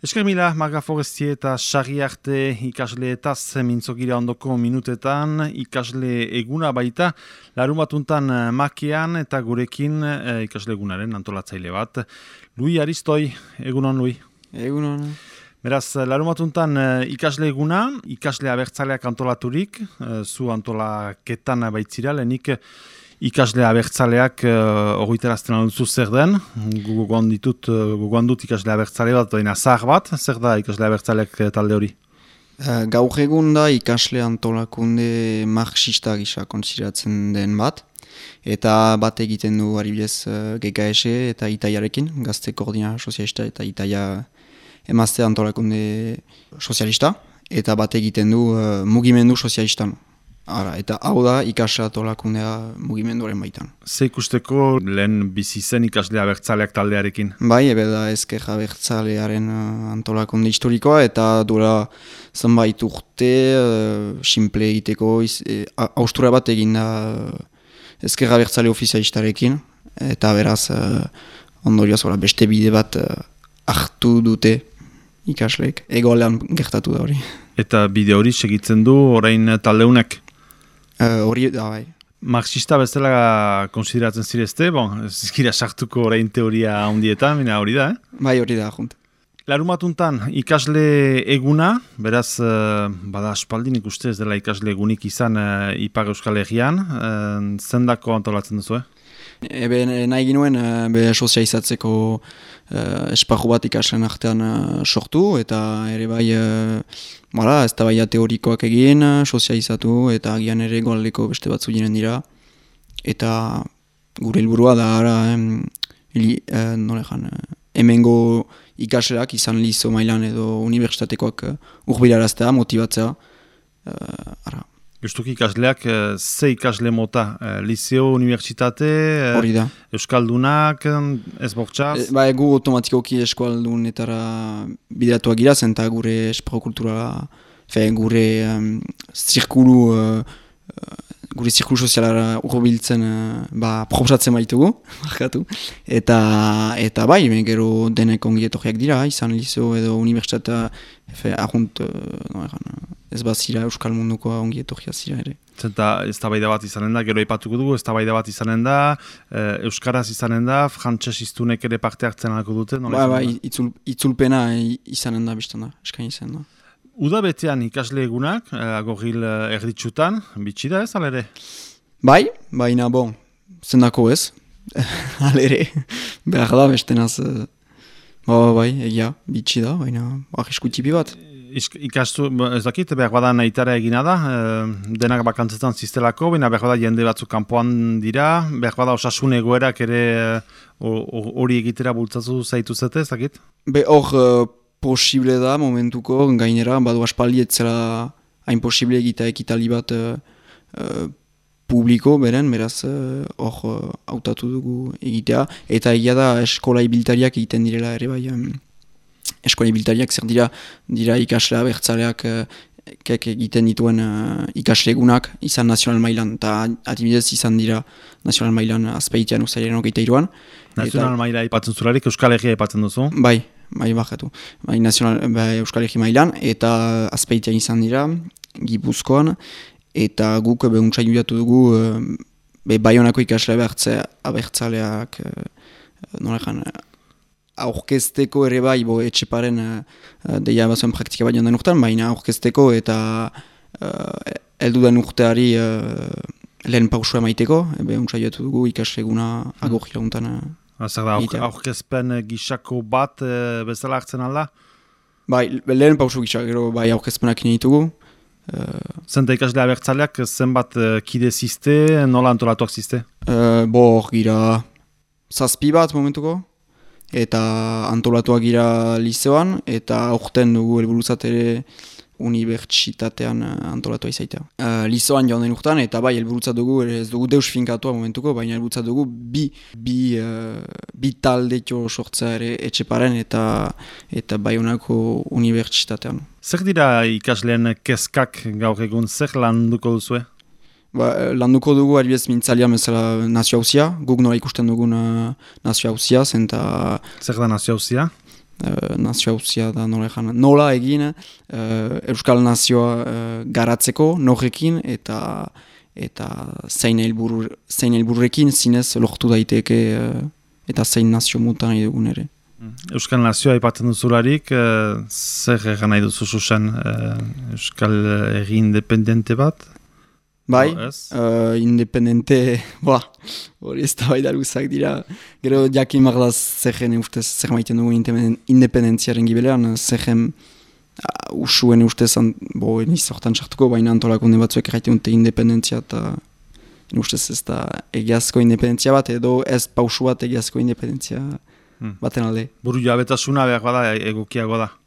Esker mila, Marga Forestie eta Sarri Arte ikasleetaz mintzogira ondoko minutetan, ikasle eguna baita, larun batuntan makean eta gurekin ikasle egunaren antolatzaile bat. Lui Aristoi, egunon Lui. Egunon. Beraz, larun batuntan ikasle eguna, ikasle abertzaleak antolaturik, zu antolaketan baitzira, lehenik ikasle abertzaleak horretarazten alduzu zer den, gogoan dut ikasle abertzale bat, baina zahar bat, zer da ikasle abertzaleak talde hori? Gaur egun da ikasle antolakunde marxista gisa konsideratzen den bat, eta bat egiten du adibidez GKS eta Itaiarekin, Gazte Koordina Sozialista eta Itaia emazte antolakunde sozialista, eta bat egiten du mugimendu sozialistan. Ara, eta hau da ikasle antolakundea mugimenduaren baitan. Ze ikusteko lehen bizi zen ikasle abertzaleak taldearekin? Bai, ebe da ezker abertzalearen antolakunde historikoa, eta duela zenbait urte simple egiteko austura bat egin da ezker abertzale ofizialistarekin, eta beraz ondorioz beste bide bat hartu dute ikasleek, egoalean gertatu da hori. Eta bide hori segitzen du orain taldeunek? Hori da, bai. Marxista bezala konsideratzen zirezte, ez gira sartuko orain teoria handietan, mina hori da, Bai, hori da, junt. Larun batuntan ikasle eguna, beraz, bada aspaldin ikuste ez dela ikasle egunik izan Ipar Euskal Herrian, zendako antolatzen duzu, Ebe nahi ginuen sozializatzeko esparru bat ikasleen artean sortu, eta ere bai ez da bai teorikoak egin, sozializatu, eta agian ere goaldeko beste batzu ginen dira. Eta gure helburua da ara, hemengo ikasleak izan lizo mailan edo unibertsitatekoak urbilaraztea, motibatzea. Justuki ikasleak, ze ikasle mota? Liceo, unibertsitate, euskaldunak, ez bortxaz? Gu automatikoki euskaldunetara bideratuak gira zen, eta gure esprokulturala, gure zirkulu sozialara urbiltzen proposatzen baitugu, eta bai, gero denek ongi etorriak dira, izan liceo edo unibertsitatea, ez bazira euskal mundukoa ongi etorria zira ere. Zenta eztabaida bat izanen da, gero aipatuko dugu, eztabaida bat izanen da, euskaraz izanen da, frantses hiztunek ere parte hartzen alko dute? Itzulpena izanen da, biztan da, eskain izan da. Uda betean ikasle egunak, agorril erditsutan, bitxi da ez, alere? Bai, baina zendako ez, alere, behar da bestenaz, egia, bitxi da, baina arrisku tipi bat. Ikastu, ez dakit, behar bada nahitara egina da, denak bakantzetan ziztelako, baina behar bada jende batzuk kanpoan dira, behar bada osasun egoerak ere hori egitera bultzatu zaitu zete, ez dakit? Hor posible da momentuko, gainera, badu aspaldi etzela hain posible egitea ekitali bat publiko, beraz, hor hautatu dugu egitea, eta egia da eskola ibiltariak egiten direla ere bai, eskola ibiltariak zer dira ikasle abertzaleak egiten dituen ikasle egunak izan nazional mailan, eta adibidez izan dira nazional mailan azpeitean uzailaren 23an. Nazional maila aipatzen zularik Euskal Herria aipatzen duzu? Bai, bakatu. Euskal Herria mailan, eta azpeitean izan dira, Gipuzkoan, eta guk behuntza jubiatu dugu Baionako ikasle abertzaleak aurkezteko ere bai, etxeparen deia bazuen praktika bat joan den urtean, baina aurkezteko eta heldu den urteari lehen pausua maiteko, behuntza jubiatu dugu ikasle eguna agorri laguntan. Zer da, aurkezpen gixako bat bezala hartzen alda? Bai, lehen pausu gixak, gero bai aurkezpenak initugu. Zenta ikasle abertzaleak zenbat kide ziste, nola antolatuak ziste? Gira 7 bat momentuko, eta antolatuak gira liceoan, eta aurten dugu helburuzat ere unibertsitatean antolatua izaitea. Liceoan joan den urtean, eta bai helburutzat dugu, ez dugu deus finkatua momentuko, baina helburutzat dugu bi taldetxo sortzea ere etxeparen eta Baionako unibertsitatean. Zer dira ikasleen kezkak gaur egun, zer landuko duzue? Landuko dugu adibidez mintzalia bezala nazio hauzia, guk nola ikusten dugun nazio hauzia, zenta... Zer da nazio hauzia? nazio hauzia da nola egin Euskal Nazioa garatzeko, norekin eta zein helbururekin zinez lortu daiteke eta zein nazio mutan nahi dugun ere. Euskal Nazioa aipatzen duzularik, zer egan nahi duzu zuzen Euskal Herri independente bat? Bai, independente, hori ez da bai da luzak dira. Gero jakin magda zer maiten dugu independentziaren gibelean, zer usuen ustez, niz hortan sartuko, baina antolakunde batzuek erraiten dute independentzia eta ustez ez da egiazko independentzia bat edo ez pausu bat egiazko independentzia baten alde. Buru jabetasuna behar bada egokiago da?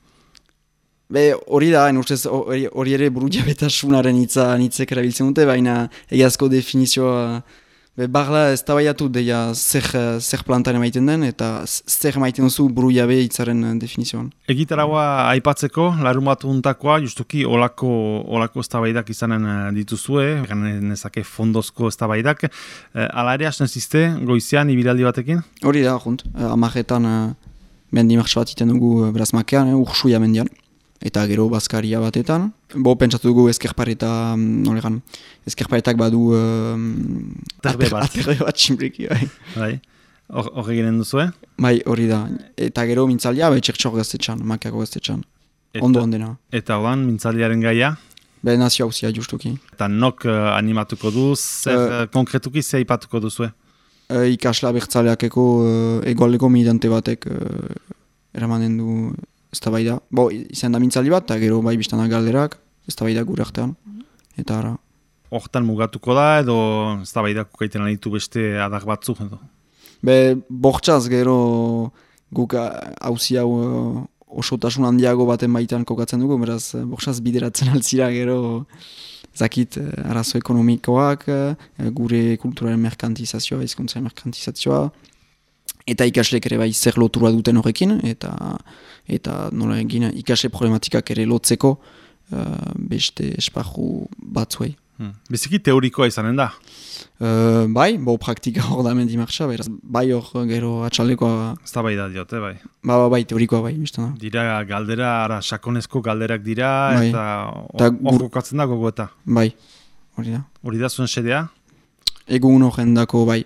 Hori da, hori ere buru jabetasunaren hitzek erabiltzen dute, baina egiazko definizioa barla ez da baiatu deia zer plantan emaiten den eta zer emaiten duzu buru jabe hitzaren definizioan. Egitaragua aipatzeko, larumatu untakoa, justuki olako eztabaidak izanen dituzue, nezake fondozko eztabaidak. Ala ere, hasten zizte, goizean ibilaldi batekin? Hori da, amaretan mendi martxa bat iten dugu Brazmakean, ursuia mendian. Eta gero bazkaria batetan. Pentsatu dugu ezkerpareta, ezkerparetak badu aterbe bat tximbriki. Bai, hor eginen duzu, Bai, hori da. Eta gero mintzaldia, txertxor gaztetxan, Makeako gaztetxan. Ondo ondena. Eta horan, mintzaldiaren gaia? Nazio hauzia justuki. Eta nok animatuko du, konkretuki zer aipatuko duzue? Ikasla bertzaleakeko egoaldeko militante batek eramanen du eztabaida. Izan da mintzaldi bat, eta gero bai biztana galderak, eztabaida gure artean. Eta ara. Hortan mugatuko da, edo eztabaidak ukaiten ditu beste adak batzu, edo? Bortxaz gero guk hauzi hau osotasun handiago baten baitan kokatzen dugu, beraz bortxaz bideratzen altzira gero zakit arazo ekonomikoak, gure kulturaren merkantizazioa, hizkuntzaren merkantizazioa, eta ikaslek ere bai zer lotura duten horrekin, eta nola egin ikasle problematikak ere lotzeko beste esparru batzuei. Biziki teorikoa izanen da? Bai, praktika hor da mendi marxa, bai hor gero atxaldekoa... Ez da bai da diote, bai? Bai, teorikoa bai, biztana. Dira galdera, sakonezko galderak dira, eta hor gokatzen da gogoeta? Bai, hori da. Hori da zuen sedea? Egun horren dako bai.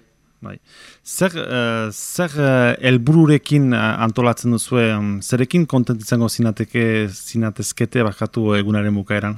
Zer helbururekin antolatzen duzue, zerekin kontentitzango zinatezkete bakatu egunaren bukaeran?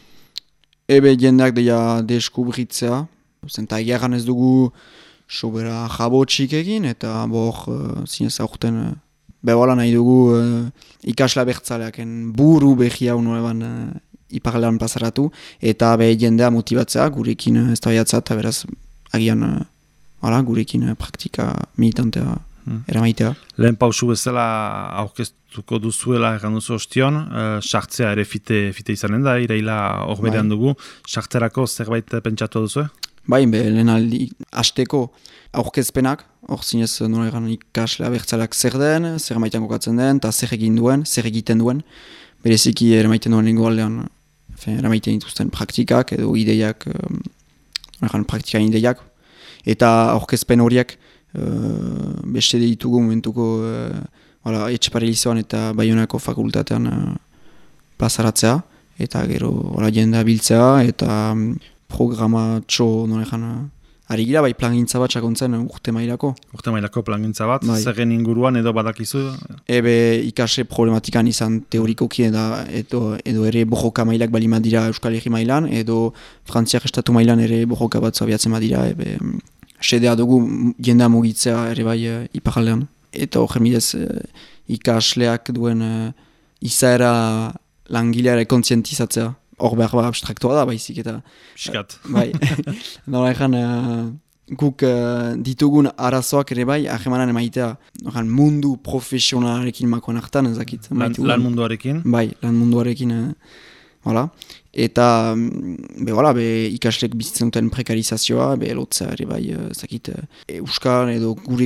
Jendeak deia deskubritzea, zenta egiagan ez dugu sobera jabotxik egin, eta zinez aurten behola nahi dugu ikasla bertzaleaken buru behi hau noeban iparlean pasaratu, eta jendea motibatzea gurekin ez da baiatza, eta beraz agian gurekin praktika militantea eramaitea. Lehen pausu bezala aurkeztuko duzuela egan duzu ostion, sartzea ere fite izanen da, iraila hor berean dugu. Sartzerako zerbait pentsatu duzu? Bai, lehen aldi hasteko aurkezpenak, hor zinez nola egan ikaslea bertzaleak zer den, zer maitan kokatzen den, eta zer egin duen, zer egiten duen. Bereziki eramaiten duen lengo aldean, eramaiten dituzten praktikak edo ideiak, praktika ideiak, eta aurkezpen horiek beste ditugu momentuko Etxeparelizoan eta Baionako fakultatean plazaratzea, eta gero jendea biltzea, eta programatxo norejan ari gira, bai plangintza bat sakontzen urte mailako. Urte mailako plangintza bat, zerren inguruan edo badakizu? Ikase problematikan izan teorikoki edo ere bojoka mailak balima dira Euskal Herri mailan, edo Frantziak estatu mailan ere bojoka bat abiatzen badira, sedea dugu jendea mugitzea ere bai iparaldean. Eta hor midez ikasleak duen izaera langileare kontzientizatzea. Hor behar abstraktoa da, baizik eta... Piskat. Bai, nola ezan guk ditugun arazoak ere bai, ahemanan emaitea mundu profesionalarekin makoan hartan, ezakit. Lan munduarekin? Bai, lan munduarekin, eta ikaslek bizitzen duten prekarizazioa, lotzea ere bai, ezakit, Euskal edo gure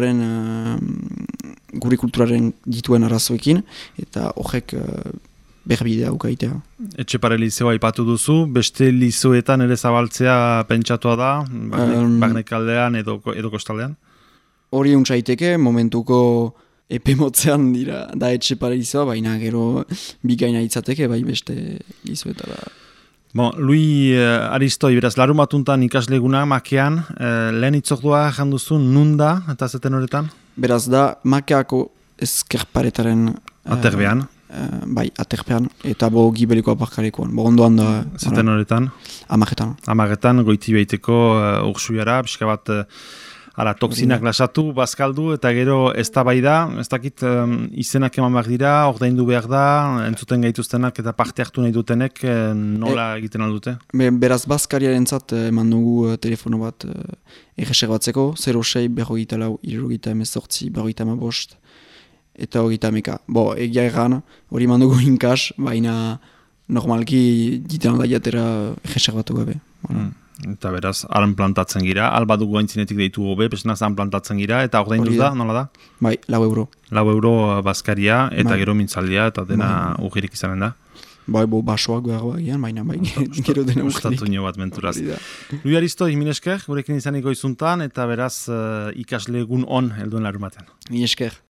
kulturaren dituen arazoekin, eta horrek berbidea ukaitea. Etxeparelizoa aipatu duzu, beste lizoetan ere zabaltzea pentsatua da, barnekaldean edo kostaldean? Hori untsaiteke, momentuko epe motzean dira, da etxe paradizoa, baina gero bikaina itzateke, bai beste lizuetara. Bon, Lui Aristoi, beraz, larumatuntan ikasleguna, makean, lehen itzordua janduzun nunda, eta zeten horretan? Beraz da, makeako ezkerparetaren... Aterbean? Bai, aterpean, eta bo gibeliko aparkalekoan, bo ondoan da... Zeten horretan? Amaretan. Amaretan, goiti behiteko ursuiara, pixka bat... toksinak lasatu, bazkaldu, eta gero ez da bai da, ez dakit izenak eman behar dira, ordaindu behar da, entzuten gaituztenak eta parte hartu nahi dutenek, nola egiten aldute? Beraz, bazkariaren zat eman dugu telefono bat erreserbatzeko, 06 berrogeita lau, irrogeita emezortzi, berrogeita emabost, eta hogeita meka. Bo, egia erran, hori eman dugu inkas, baina normalki jiten alda jatera erreserbatu gabe. Eta beraz, aran plantatzen gira, alba dugu aintzinetik deitu hobe, pesenaz han plantatzen gira, eta ordainduz da, nola da? Bai, €4. €4 bazkaria, eta gero mintzaldia, eta dena ugirik izanen da. Bai, basoak behar bagian, baina bai, gero dena ugirik. Ustatu nio bat menturaz. Lui Aristo, min esker, gurekin izaniko izuntan, eta beraz ikasle egun on helduen larumaten. Min esker.